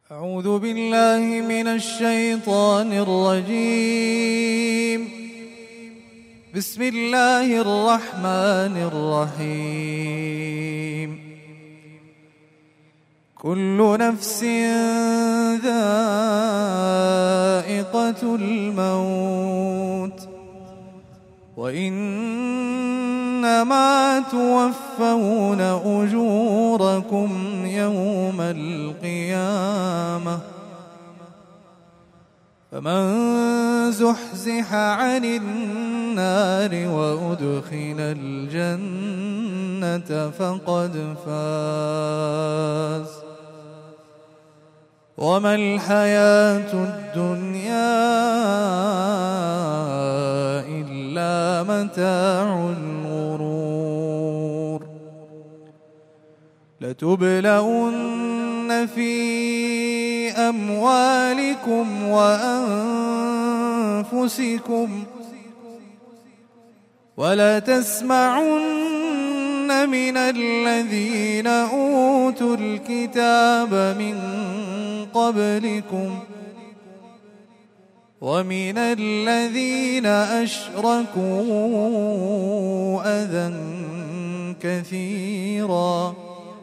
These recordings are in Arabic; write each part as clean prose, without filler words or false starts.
أعوذ بالله من الشيطان الرجيم. بسم الله الرحمن الرحيم. كل نفس ذائقة الموت وإنما توفون أجوركم يوم القيامة، فمن زحزح عن النار وأدخل الجنة فقد فاز، وما الحياة الدنيا إلا متاع الغرور. لتبلون في أموالكم وأنفسكم ولتسمعن من الذين أوتوا الكتاب من قبلكم ومن الذين أشركوا أذى كثيرا،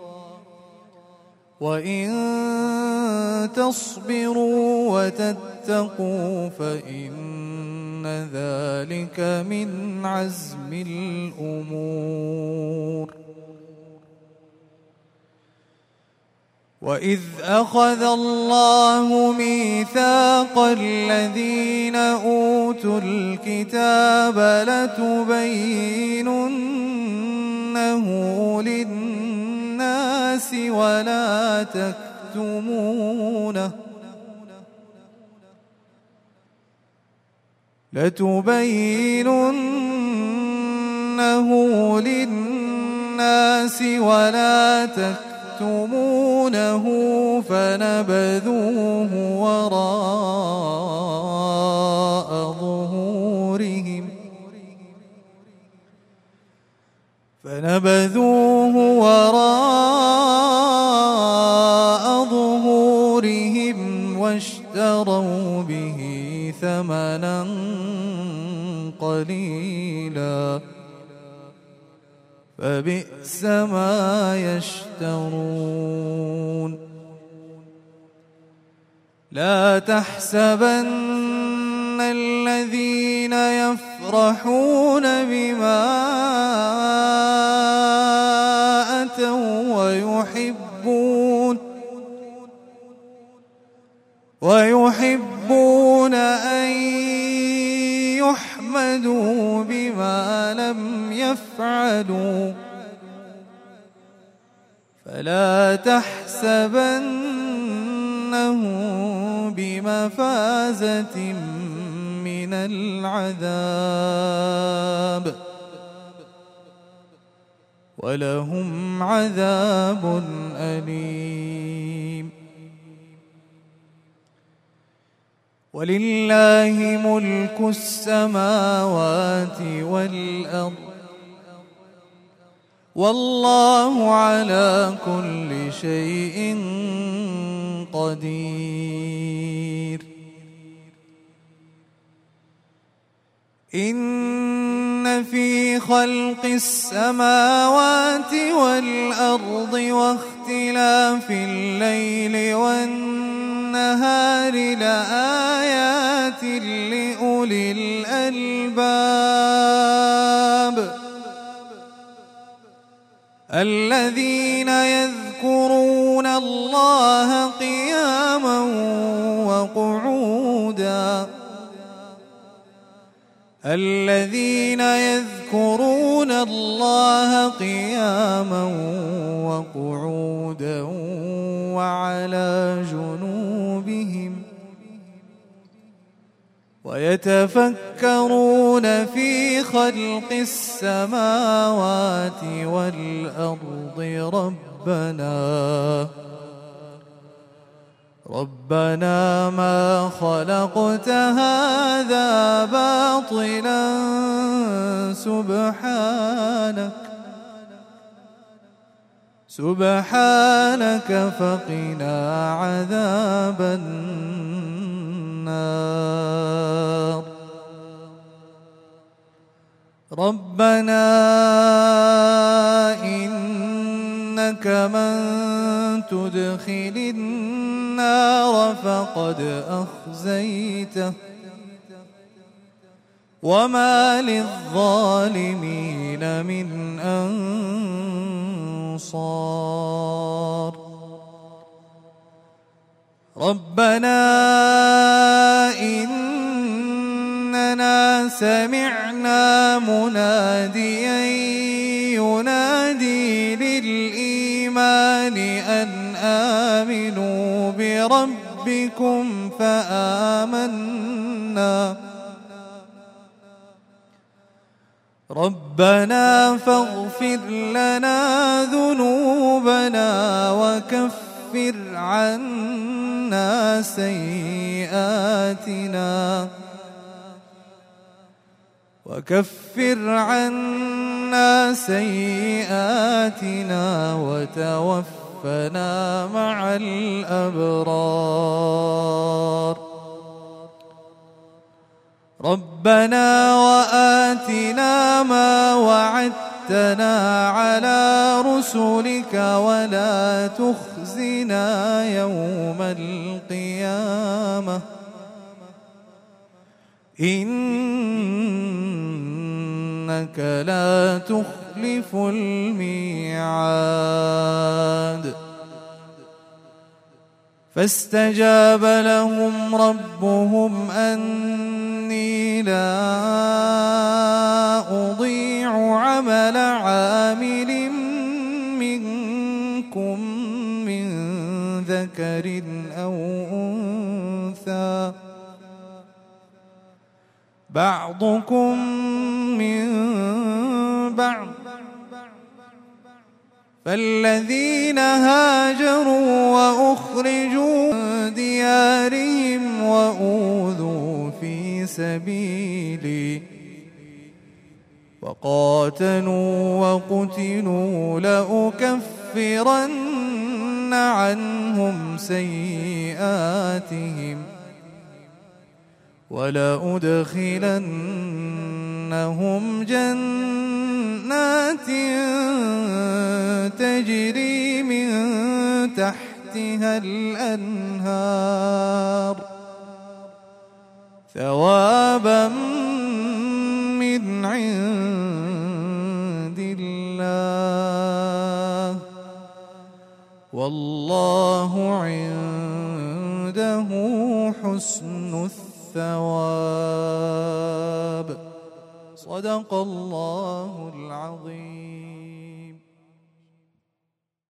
وإن تصبروا وتتقوا فإن ذلك من عزم الأمور. وإذ أخذ الله ميثاق الذين أوتوا الكتاب لتبيننه للناس ولا تكتمونه فنبذوه وراء ظهورهم واشتروا به ثمنا قليلا، فبئس ما يشترون. لا تحسبن الذين يفرحون بما أتوا ويحبون أن يحمدوا بما لم يفعلوا، فلا تحسبنهم بمفازة من العذاب، ولهم عذاب أليم. ولله ملك السماوات والأرض، والله على كل شيء قدير. إن في خلق السماوات والأرض واختلاف الليل والنهار لآيات لأولي الألباب الذين يذكرون الله قياما وقعودا وعلى جنوبهم ويتفكرون في خلق السماوات والأرض ربنا ما خلقت هذا باطلا سبحانك فقنا عذاب النار. ربنا إنك من تدخل النار فقد أخزيته وما للظالمين من أنصار. ربنا إننا سمعنا مناديا ينادي للإيمان أن آمنوا بربكم فآمنا. ربنا فاغفر لنا ذنوبنا وكفر عنا سيئاتنا وتوفنا مع الأبرار. ربنا وآتنا ما وعدتنا على رسلك ولا تخزنا يوم القيامة إنك لا تخلف الميعاد. فاستجاب لهم ربهم أني لا أضيع عمل عامل منكم من ذكر أو أنثى بعضكم من بعض. فالذين هاجروا وأخرجوا من ديارهم وأوذوا في سبيلي وقاتلوا وقتلوا لأكفرن عنهم سيئاتهم ولأدخلنهم جنات تجري من تحتها الأنهار ثوابا من عند الله والله عنده حسن الثواب. صدق الله العظيم.